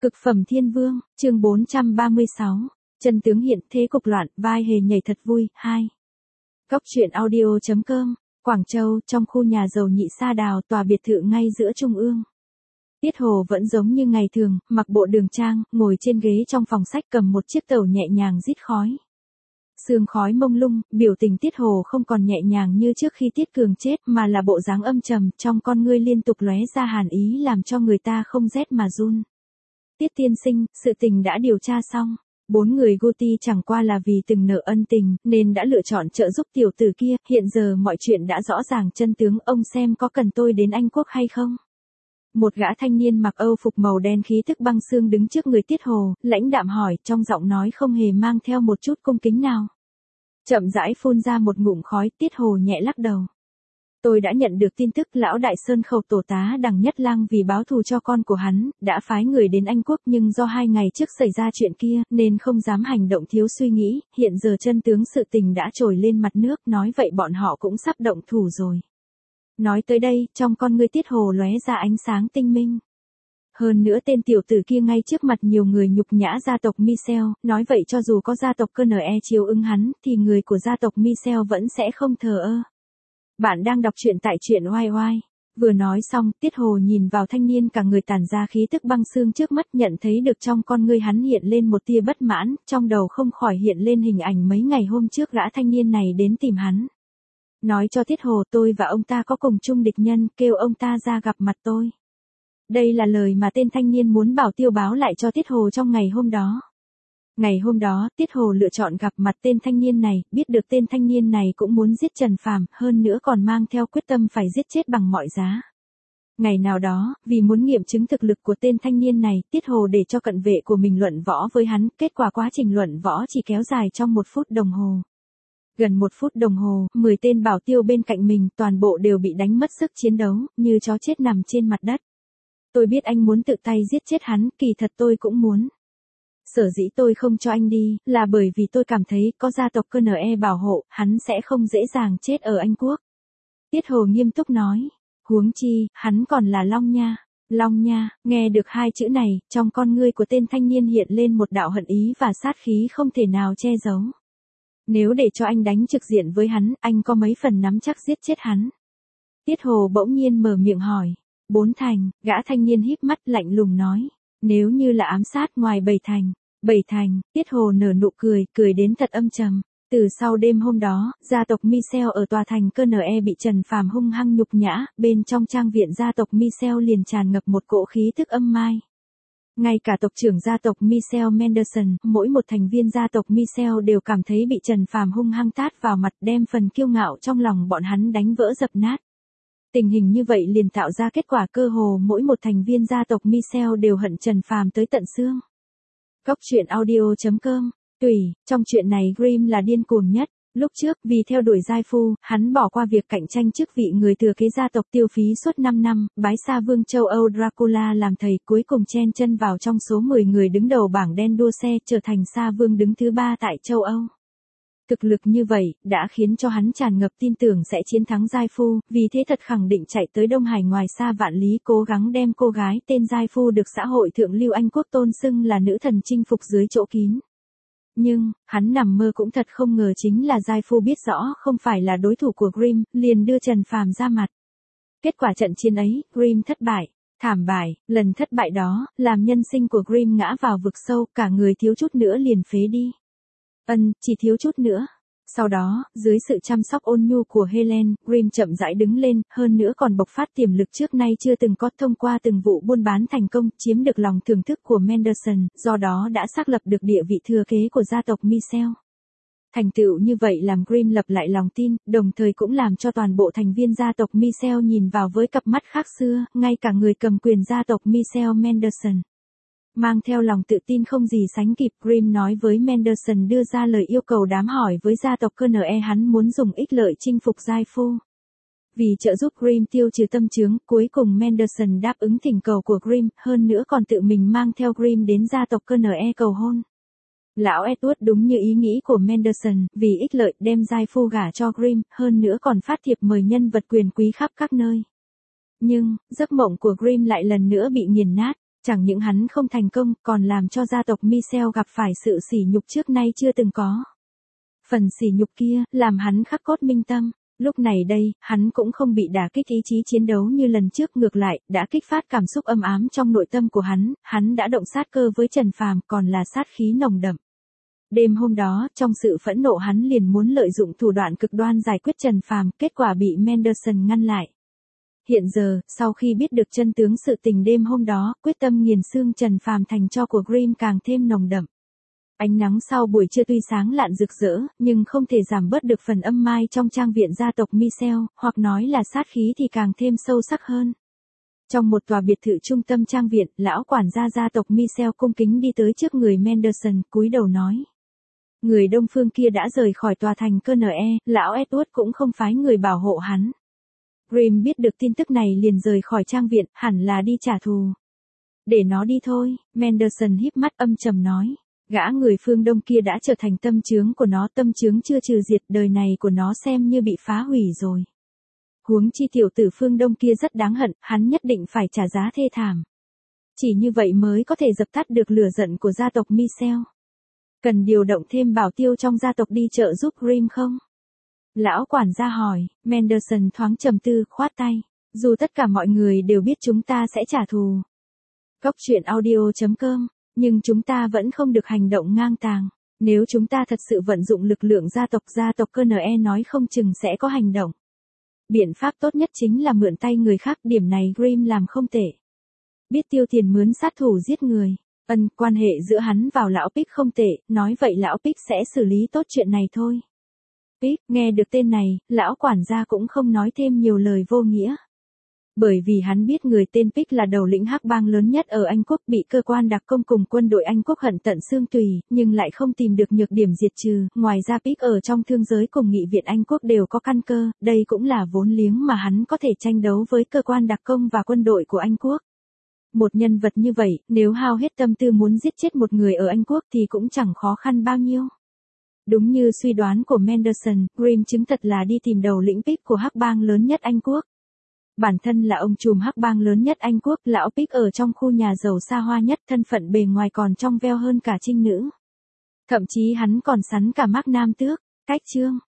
Cực phẩm thiên vương, chương 436, chân tướng hiện thế cục loạn, vai hề nhảy thật vui, 2. Góc truyện audio.com, Quảng Châu, trong khu nhà giàu Nhị Sa Đào, tòa biệt thự ngay giữa trung ương. Tiết Hồ vẫn giống như ngày thường, mặc bộ đường trang, ngồi trên ghế trong phòng sách cầm một chiếc tẩu nhẹ nhàng rít khói. Sương khói mông lung, biểu tình Tiết Hồ không còn nhẹ nhàng như trước khi Tiết Cường chết mà là bộ dáng âm trầm, trong con ngươi liên tục lóe ra hàn ý làm cho người ta không rét mà run. Tiết tiên sinh, sự tình đã điều tra xong. 4 người Guti chẳng qua là vì từng nợ ân tình, nên đã lựa chọn trợ giúp tiểu tử kia, hiện giờ mọi chuyện đã rõ ràng chân tướng, ông xem có cần tôi đến Anh Quốc hay không? Một gã thanh niên mặc âu phục màu đen khí tức băng xương đứng trước người Tiết Hồ, lãnh đạm hỏi, trong giọng nói không hề mang theo một chút cung kính nào. Chậm rãi phun ra một ngụm khói, Tiết Hồ nhẹ lắc đầu. Tôi đã nhận được tin tức lão Đại Sơn Khẩu tổ tá Đằng Nhất Lang vì báo thù cho con của hắn, đã phái người đến Anh Quốc nhưng do 2 ngày trước xảy ra chuyện kia, nên không dám hành động thiếu suy nghĩ, hiện giờ chân tướng sự tình đã trồi lên mặt nước, nói vậy bọn họ cũng sắp động thủ rồi. Nói tới đây, trong con ngươi Tiết Hồ lóe ra ánh sáng tinh minh. Hơn nữa tên tiểu tử kia ngay trước mặt nhiều người nhục nhã gia tộc Michel, nói vậy cho dù có gia tộc KNE chiếu ứng hắn, thì người của gia tộc Michel vẫn sẽ không thờ ơ. Bạn đang đọc truyện tại truyện oai oai. Vừa nói xong, Tiết Hồ nhìn vào thanh niên cả người tản ra khí tức băng xương trước mắt, nhận thấy được trong con ngươi hắn hiện lên một tia bất mãn, trong đầu không khỏi hiện lên hình ảnh mấy ngày hôm trước gã thanh niên này đến tìm hắn. Nói cho Tiết Hồ tôi và ông ta có cùng chung địch nhân, kêu ông ta ra gặp mặt tôi. Đây là lời mà tên thanh niên muốn bảo tiêu báo lại cho Tiết Hồ trong ngày hôm đó. Ngày hôm đó, Tiết Hồ lựa chọn gặp mặt tên thanh niên này, biết được tên thanh niên này cũng muốn giết Trần Phàm, hơn nữa còn mang theo quyết tâm phải giết chết bằng mọi giá. Ngày nào đó, vì muốn nghiệm chứng thực lực của tên thanh niên này, Tiết Hồ để cho cận vệ của mình luận võ với hắn, kết quả quá trình luận võ chỉ kéo dài trong 1 phút đồng hồ. Gần 1 phút đồng hồ, 10 tên bảo tiêu bên cạnh mình, toàn bộ đều bị đánh mất sức chiến đấu, như chó chết nằm trên mặt đất. Tôi biết anh muốn tự tay giết chết hắn, kỳ thật tôi cũng muốn. Sở dĩ tôi không cho anh đi, là bởi vì tôi cảm thấy có gia tộc KNE bảo hộ, hắn sẽ không dễ dàng chết ở Anh Quốc. Tiết Hồ nghiêm túc nói, huống chi, hắn còn là Long Nha. Long Nha, nghe được 2 chữ này, trong con ngươi của tên thanh niên hiện lên một đạo hận ý và sát khí không thể nào che giấu. Nếu để cho anh đánh trực diện với hắn, anh có mấy phần nắm chắc giết chết hắn? Tiết Hồ bỗng nhiên mở miệng hỏi. 4 thành, gã thanh niên híp mắt lạnh lùng nói. Nếu như là ám sát ngoài 7 thành. 7 thành, Tiết Hồ nở nụ cười, cười đến thật âm trầm. Từ sau đêm hôm đó, gia tộc Michel ở tòa thành KNE bị Trần Phàm hung hăng nhục nhã, bên trong trang viện gia tộc Michel liền tràn ngập một cỗ khí tức âm mai. Ngay cả tộc trưởng gia tộc Michel Mendelson, mỗi một thành viên gia tộc Michel đều cảm thấy bị Trần Phàm hung hăng tát vào mặt, đem phần kiêu ngạo trong lòng bọn hắn đánh vỡ dập nát. Tình hình như vậy liền tạo ra kết quả cơ hồ mỗi một thành viên gia tộc Michel đều hận Trần Phàm tới tận xương. Góc truyện audio.com, trong chuyện này Grimm là điên cuồng nhất. Lúc trước, vì theo đuổi giai phu, hắn bỏ qua việc cạnh tranh chức vị người thừa kế gia tộc tiêu phí suốt 5 năm, bái xa vương châu Âu Dracula làm thầy, cuối cùng chen chân vào trong số 10 người đứng đầu bảng đen đua xe, trở thành sa vương đứng thứ 3 tại châu Âu. Thực lực như vậy, đã khiến cho hắn tràn ngập tin tưởng sẽ chiến thắng giai phu, vì thế thật khẳng định chạy tới Đông Hải ngoài xa vạn lý cố gắng đem cô gái tên giai phu được xã hội thượng lưu Anh Quốc tôn xưng là nữ thần chinh phục dưới chỗ kín. Nhưng, hắn nằm mơ cũng thật không ngờ chính là giai phu biết rõ không phải là đối thủ của Grimm, liền đưa Trần Phàm ra mặt. Kết quả trận chiến ấy, Grimm thất bại, thảm bại, lần thất bại đó, làm nhân sinh của Grimm ngã vào vực sâu, cả người thiếu chút nữa liền phế đi. Chỉ thiếu chút nữa. Sau đó, dưới sự chăm sóc ôn nhu của Helen, Grimm chậm rãi đứng lên, hơn nữa còn bộc phát tiềm lực trước nay chưa từng có, thông qua từng vụ buôn bán thành công, chiếm được lòng thưởng thức của Mendelson, do đó đã xác lập được địa vị thừa kế của gia tộc Michel. Thành tựu như vậy làm Grimm lập lại lòng tin, đồng thời cũng làm cho toàn bộ thành viên gia tộc Michel nhìn vào với cặp mắt khác xưa, ngay cả người cầm quyền gia tộc Michel Mendelson. Mang theo lòng tự tin không gì sánh kịp, Grimm nói với Mendelson đưa ra lời yêu cầu đám hỏi với gia tộc KNE, hắn muốn dùng ích lợi chinh phục giai phu. Vì trợ giúp Grimm tiêu trừ tâm chướng, cuối cùng Mendelson đáp ứng thỉnh cầu của Grimm, hơn nữa còn tự mình mang theo Grimm đến gia tộc KNE cầu hôn. Lão Edward đúng như ý nghĩ của Mendelson, vì ích lợi đem giai phu gả cho Grimm, hơn nữa còn phát thiệp mời nhân vật quyền quý khắp các nơi. Nhưng, giấc mộng của Grimm lại lần nữa bị nghiền nát. Chẳng những hắn không thành công, còn làm cho gia tộc Michel gặp phải sự sỉ nhục trước nay chưa từng có. Phần sỉ nhục kia, làm hắn khắc cốt minh tâm. Lúc này đây, hắn cũng không bị đả kích ý chí chiến đấu như lần trước, ngược lại, đã kích phát cảm xúc âm ám trong nội tâm của hắn đã động sát cơ với Trần Phàm, còn là sát khí nồng đậm. Đêm hôm đó, trong sự phẫn nộ hắn liền muốn lợi dụng thủ đoạn cực đoan giải quyết Trần Phàm, kết quả bị Mendelsohn ngăn lại. Hiện giờ, sau khi biết được chân tướng sự tình đêm hôm đó, quyết tâm nghiền xương Trần Phàm thành tro của Grimm càng thêm nồng đậm. Ánh nắng sau buổi trưa tuy sáng lạn rực rỡ, nhưng không thể giảm bớt được phần âm mai trong trang viện gia tộc Michel, hoặc nói là sát khí thì càng thêm sâu sắc hơn. Trong một tòa biệt thự trung tâm trang viện, lão quản gia tộc Michel cung kính đi tới trước người Mendelsohn, cúi đầu nói. Người Đông Phương kia đã rời khỏi tòa thành Kne, lão Edward cũng không phái người bảo hộ hắn. Grimm biết được tin tức này liền rời khỏi trang viện, hẳn là đi trả thù. Để nó đi thôi, Mendelsohn híp mắt âm trầm nói. Gã người phương Đông kia đã trở thành tâm chướng của nó, tâm chướng chưa trừ diệt, đời này của nó xem như bị phá hủy rồi. Huống chi tiểu tử phương Đông kia rất đáng hận, hắn nhất định phải trả giá thê thảm. Chỉ như vậy mới có thể dập tắt được lửa giận của gia tộc Michel. Cần điều động thêm bảo tiêu trong gia tộc đi trợ giúp Grimm không? Lão quản gia hỏi, Mendelsohn thoáng trầm tư, khoát tay. Dù tất cả mọi người đều biết chúng ta sẽ trả thù. Góc truyện audio.com, nhưng chúng ta vẫn không được hành động ngang tàng. Nếu chúng ta thật sự vận dụng lực lượng gia tộc Kne nói không chừng sẽ có hành động. Biện pháp tốt nhất chính là mượn tay người khác, điểm này Grimm làm không tệ. Biết tiêu tiền mướn sát thủ giết người. Quan hệ giữa hắn vào lão Pick không tệ, nói vậy lão Pick sẽ xử lý tốt chuyện này thôi. Pick, nghe được tên này, lão quản gia cũng không nói thêm nhiều lời vô nghĩa. Bởi vì hắn biết người tên Pick là đầu lĩnh hắc bang lớn nhất ở Anh Quốc, bị cơ quan đặc công cùng quân đội Anh Quốc hận tận xương tùy, nhưng lại không tìm được nhược điểm diệt trừ. Ngoài ra Pick ở trong thương giới cùng nghị viện Anh Quốc đều có căn cơ, đây cũng là vốn liếng mà hắn có thể tranh đấu với cơ quan đặc công và quân đội của Anh Quốc. Một nhân vật như vậy, nếu hao hết tâm tư muốn giết chết một người ở Anh Quốc thì cũng chẳng khó khăn bao nhiêu. Đúng như suy đoán của Mendelsohn, Grimm chứng thật là đi tìm đầu lĩnh Pick của hắc bang lớn nhất Anh Quốc. Bản thân là ông trùm hắc bang lớn nhất Anh Quốc, lão Pick ở trong khu nhà giàu xa hoa nhất, thân phận bề ngoài còn trong veo hơn cả trinh nữ. Thậm chí hắn còn sắn cả mác nam tước. Cách chương